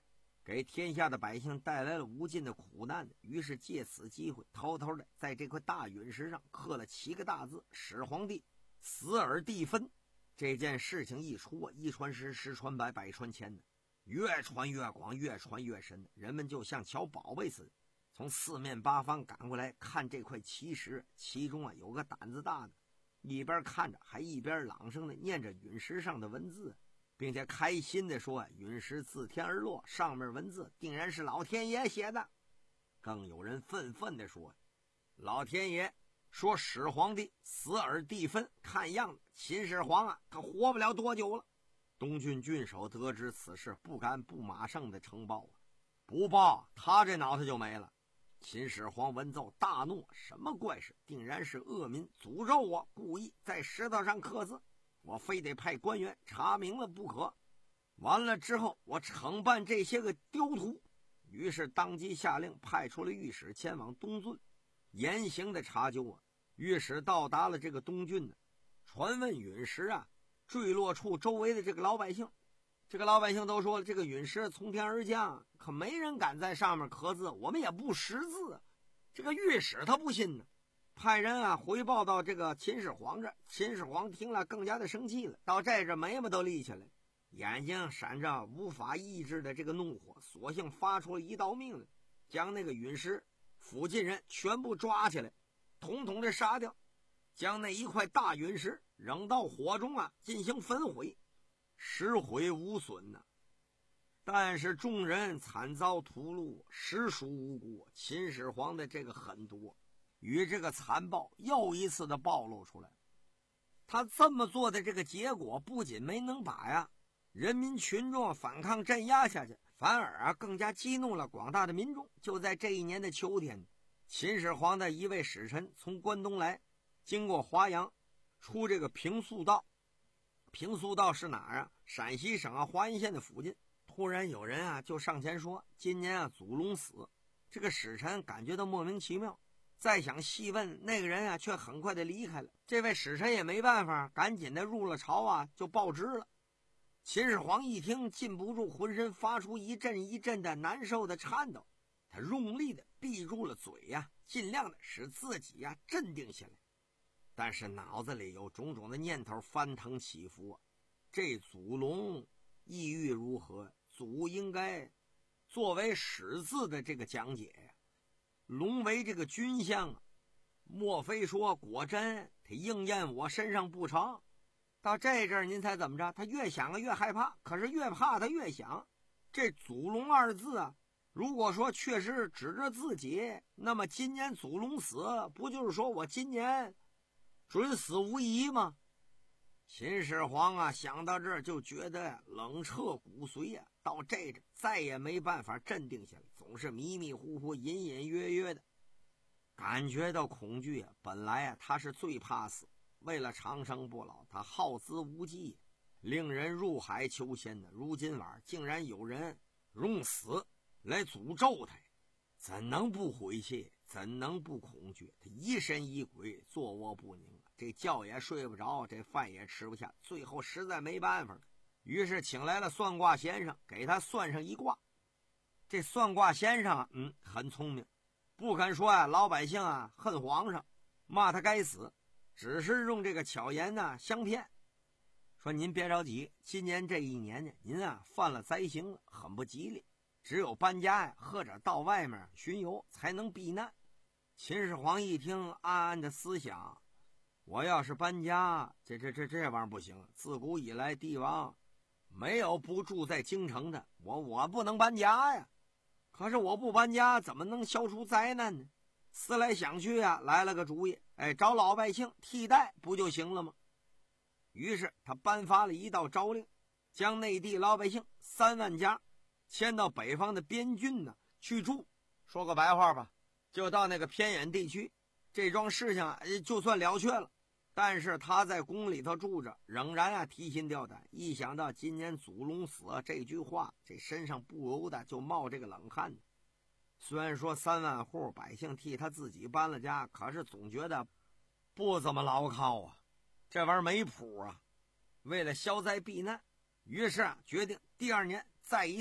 给天下的百姓带来了无尽的苦难。于是借此机会，偷偷的在这块大陨石上刻了七个大字：始皇帝死而地分。这件事情一出啊，一传十，十传百，百传千的，越传越广，越传越深，人们就像瞧宝贝似的，从四面八方赶过来看这块奇石。其中啊有个胆子大的，一边看着还一边朗声的念着陨石上的文字，并且开心的说：“陨石自天而落，上面文字定然是老天爷写的。”更有人愤愤的说：“老天爷说始皇帝死而地分，看样子秦始皇啊，他活不了多久了。”东郡郡守得知此事，不敢不马上的呈报啊，不报他这脑袋就没了。秦始皇闻奏大怒：“什么怪事？定然是恶民诅咒我，故意在石头上刻字，我非得派官员查明了不可。完了之后，我惩办这些个丢徒。”于是当即下令派出了御史前往东郡，严刑的查究啊。御史到达了这个东郡呢，传问陨石啊坠落处周围的这个老百姓。这个老百姓都说了，这个陨石从天而降，可没人敢在上面刻字，我们也不识字。这个御史他不信呢，派人啊回报到这个秦始皇这。秦始皇听了更加的生气了，到这这眉毛都立起来，眼睛闪着无法抑制的这个怒火，索性发出了一道命令，将那个陨石附近人全部抓起来，统统的杀掉，将那一块大陨石扔到火中啊进行焚毁，实毁无损呐、啊。但是众人惨遭屠戮，实属无辜。秦始皇的这个狠毒与这个残暴又一次的暴露出来。他这么做的这个结果，不仅没能把呀人民群众反抗镇压下去，反而啊更加激怒了广大的民众。就在这一年的秋天，秦始皇的一位使臣从关东来，经过华阳，出这个平宿道。平宿道是哪儿啊？陕西省啊华阴县的附近。突然有人啊就上前说，今年啊祖龙死。这个使臣感觉到莫名其妙，再想细问那个人啊，却很快的离开了。这位使臣也没办法，赶紧的入了朝啊，就报知了。秦始皇一听，禁不住浑身发出一阵一阵的难受的颤抖，他用力的闭住了嘴呀、啊，尽量的使自己呀、啊、镇定下来。但是脑子里有种种的念头翻腾起伏啊，这祖龙意欲如何？祖应该作为始字的这个讲解呀、啊，龙为这个军相啊，莫非说果真他应验我身上不成？到这阵儿您猜怎么着？他越想啊越害怕，可是越怕他越想。这祖龙二字啊，如果说确实指着自己，那么今年祖龙死，不就是说我今年准死无疑吗？秦始皇啊想到这儿就觉得冷彻骨髓啊，到这阵再也没办法镇定下来，总是迷迷糊糊隐隐约约的感觉到恐惧啊。本来啊他是最怕死，为了长生不老，他耗资无计，令人入海求仙的。如今晚竟然有人用死来诅咒他，怎能不悔气？怎能不恐惧？他疑神疑鬼，坐卧不宁啊，这觉也睡不着，这饭也吃不下，最后实在没办法了，于是请来了算卦先生，给他算上一卦。这算卦先生啊，嗯，很聪明，不肯说啊老百姓啊恨皇上，骂他该死，只是用这个巧言呢、啊、相骗，说您别着急，今年这一年呢，您啊犯了灾星了，很不吉利，只有搬家呀，或者到外面巡游才能避难。秦始皇一听，暗暗的思想：我要是搬家，这这这这玩意儿不行。自古以来，帝王没有不住在京城的，我我不能搬家呀。可是我不搬家，怎么能消除灾难呢？思来想去啊，来了个主意，哎，找老百姓替代不就行了吗？于是他颁发了一道诏令，将内地老百姓三万家迁到北方的边郡呢去住。说个白话吧，就到那个偏远地区，这桩事情啊就算了却了。但是他在宫里头住着，仍然啊提心吊胆，一想到今年祖龙死这句话，这身上不由得就冒这个冷汗。虽然说三万户百姓替他自己搬了家，可是总觉得不怎么牢靠啊，这玩意儿没谱啊。为了消灾避难，于是啊决定第二年再一次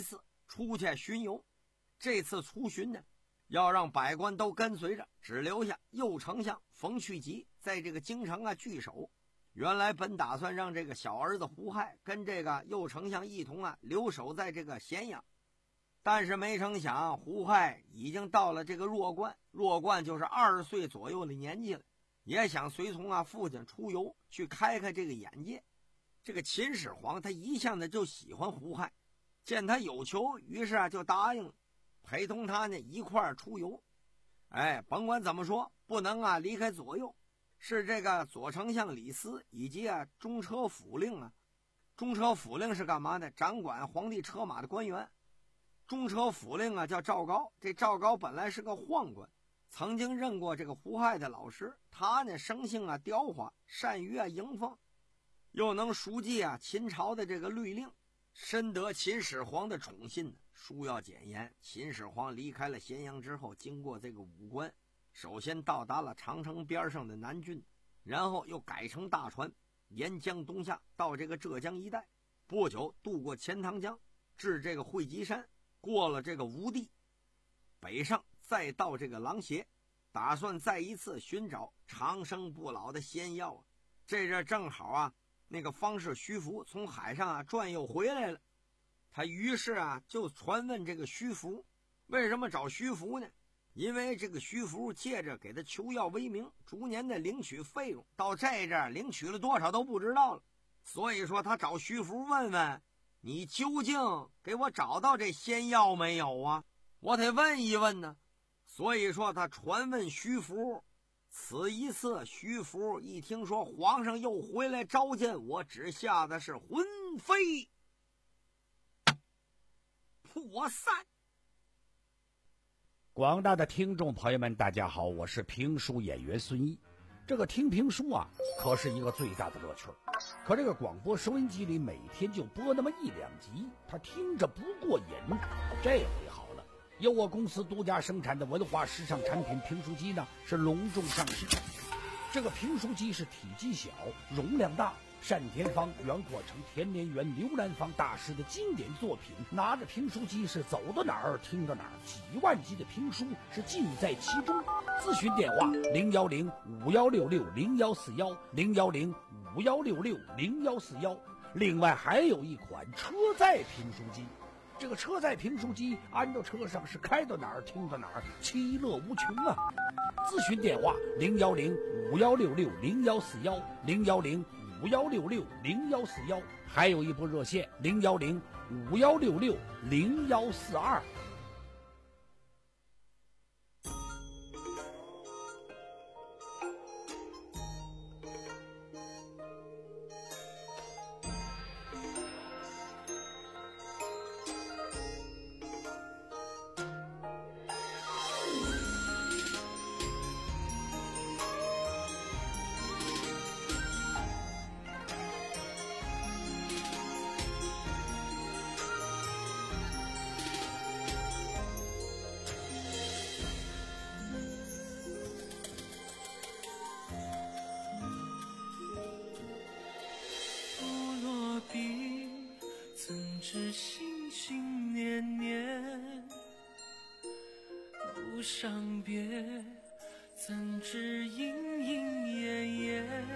出去巡游。这次出巡呢，要让百官都跟随着，只留下右丞相冯续集在这个京城啊据守。原来本打算让这个小儿子胡亥跟这个右丞相一同啊留守在这个咸阳，但是没成想胡亥已经到了这个弱冠，弱冠就是二十岁左右的年纪了，也想随从啊父亲出游去开开这个眼界。这个秦始皇他一向的就喜欢胡亥，见他有求，于是啊就答应了，陪同他呢一块儿出游。哎，甭管怎么说，不能啊离开左右。是这个左丞相李斯以及啊中车府令啊，中车府令是干嘛的？掌管皇帝车马的官员。中车府令啊叫赵高，这赵高本来是个宦官，曾经任过这个胡亥的老师。他呢生性啊刁滑，善于啊迎风，又能熟记啊秦朝的这个律令，深得秦始皇的宠信。书要简言，秦始皇离开了咸阳之后，经过这个武关，首先到达了长城边上的南郡，然后又改乘大船沿江东下到这个浙江一带，不久渡过钱塘江，至这个会稽山，过了这个吴地，北上再到这个琅邪，打算再一次寻找长生不老的仙药啊。这阵正好啊，那个方士徐福从海上啊转悠回来了，他于是啊就传问这个徐福，为什么找徐福呢？因为这个徐福借着给他求药为名，逐年的领取费用，到这阵领取了多少都不知道了。所以说他找徐福问问，你究竟给我找到这仙药没有啊？我得问一问呢。所以说他传问徐福。此一次徐福一听说皇上又回来召见我，只吓得是魂飞魄散。 广大的听众朋友们大家好，我是评书演员孙毅。这个听评书啊可是一个最大的乐趣，可这个广播收音机里每天就播那么一两集，他听着不过瘾。这回好了，由我公司独家生产的文化时尚产品评书机呢是隆重上市。这个评书机是体积小，容量大，单田芳、袁阔成、田连元、刘兰芳大师的经典作品，拿着评书机是走到哪儿听到哪儿，几万集的评书是尽在其中。咨询电话零幺零五幺六六零幺四幺零幺零五幺六六零幺四幺。另外还有一款车载评书机，这个车载评书机安到车上是开到哪儿听到哪儿，其乐无穷啊！咨询电话零幺零五幺六六零幺四幺零幺零五幺六六零幺四幺，还有一部热线零幺零五幺六六零幺四二。 怎知心心念念不伤别，怎知莺莺燕燕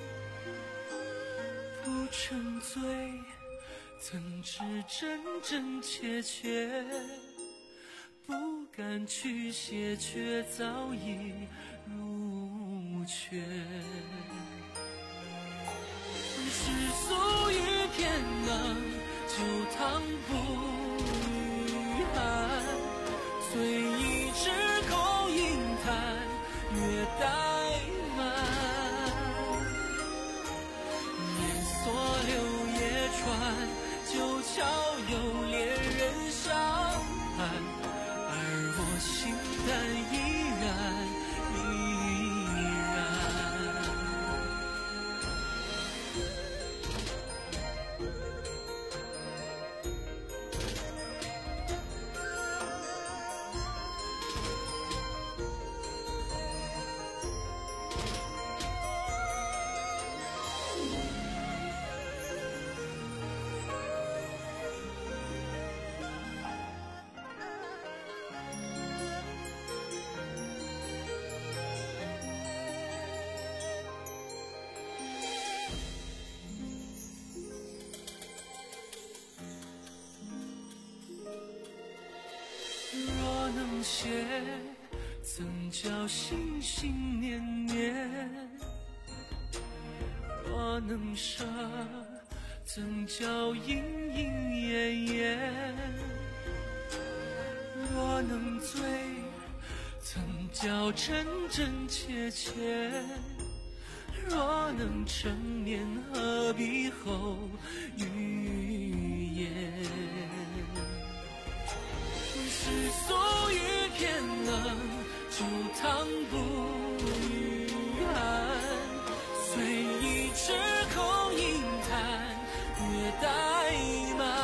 不成醉，怎知真真切切不敢去写，却早已如缺。世俗一片呢，旧唐不语寒，随一枝口音叹，月怠慢。年锁流夜穿，旧桥有恋人相伴，而我心淡依然依然。 能写，怎叫心心念念？若能舍，怎叫莺莺燕燕？若能醉，怎叫真真切切？若能成眠，何必后语言？世俗语偏冷，就唐不语寒。随意只空吟叹，月怠慢。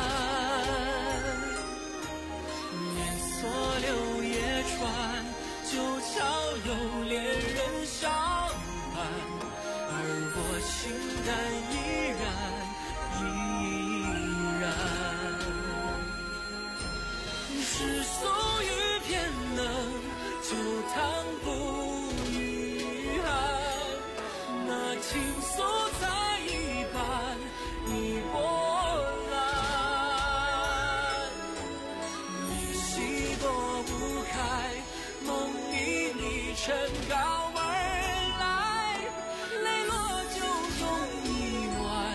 连锁柳叶穿，就巧有恋人相伴。而我情感依然依然。世俗语偏冷，就唐不语寒。那情愫在一般，你波澜。你稀拨不开，梦里你尘高而来，泪落就用一暖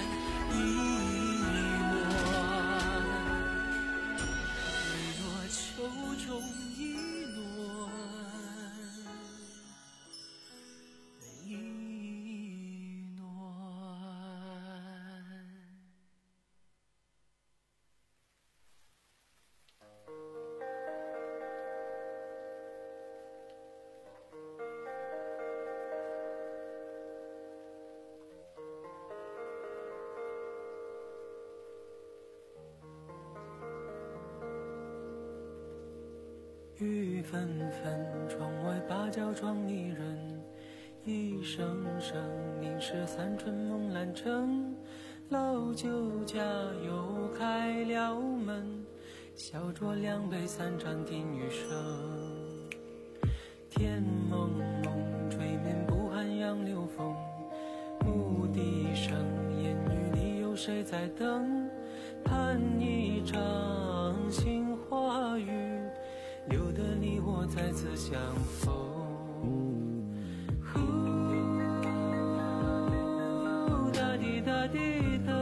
一暖，泪落秋中一暖一暖。雨纷纷，窗外芭蕉窗里人，一声声凝视三春梦阑城。老酒家又开了门，小酌两杯三盏听雨声。天蒙蒙，吹面不寒杨柳风，牧笛声，烟雨里有谁在等？盼一场杏花雨，留得你我再次相逢。呼，哒滴哒滴哒，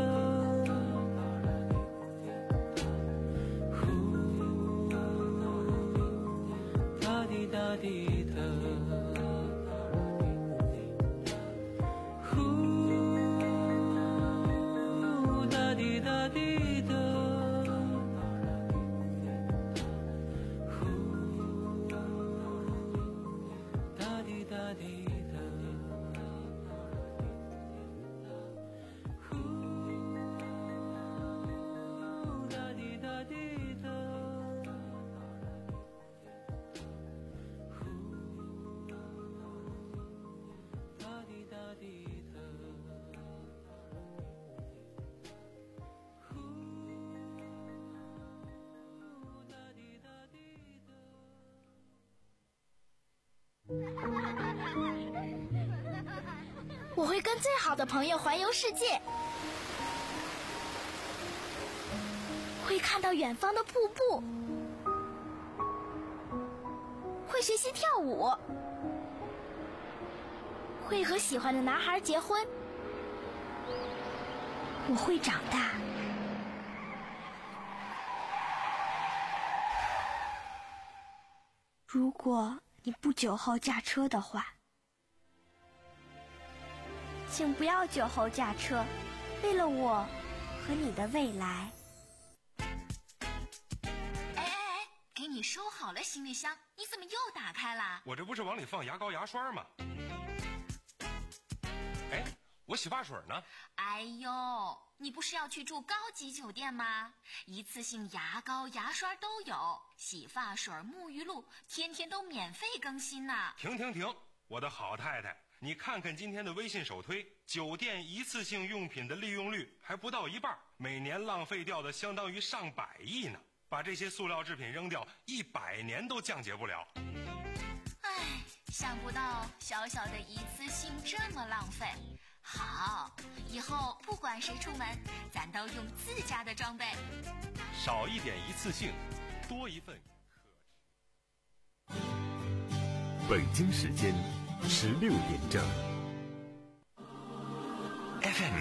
呼，哒滴哒滴哒，呼，哒滴哒滴哒。 我会跟最好的朋友环游世界，会看到远方的瀑布，会学习跳舞，会和喜欢的男孩结婚。我会长大。如果你不酒后驾车的话，请不要酒后驾车，为了我和你的未来。 哎哎哎，给你收好了行李箱，你怎么又打开了？ 我这不是往里放牙膏牙刷吗？哎，我洗发水呢？ 哎呦，你不是要去住高级酒店吗？一次性牙膏牙刷都有，洗发水沐浴露天天都免费更新呢。 停停停，我的好太太，你看看今天的微信首推，酒店一次性用品的利用率还不到一半，每年浪费掉的相当于上百亿呢。把这些塑料制品扔掉，一百年都降解不了。 唉，想不到小小的一次性这么浪费。好，以后不管谁出门，咱都用自家的装备。 少一点一次性，多一份。 北京时间十六点整。 F M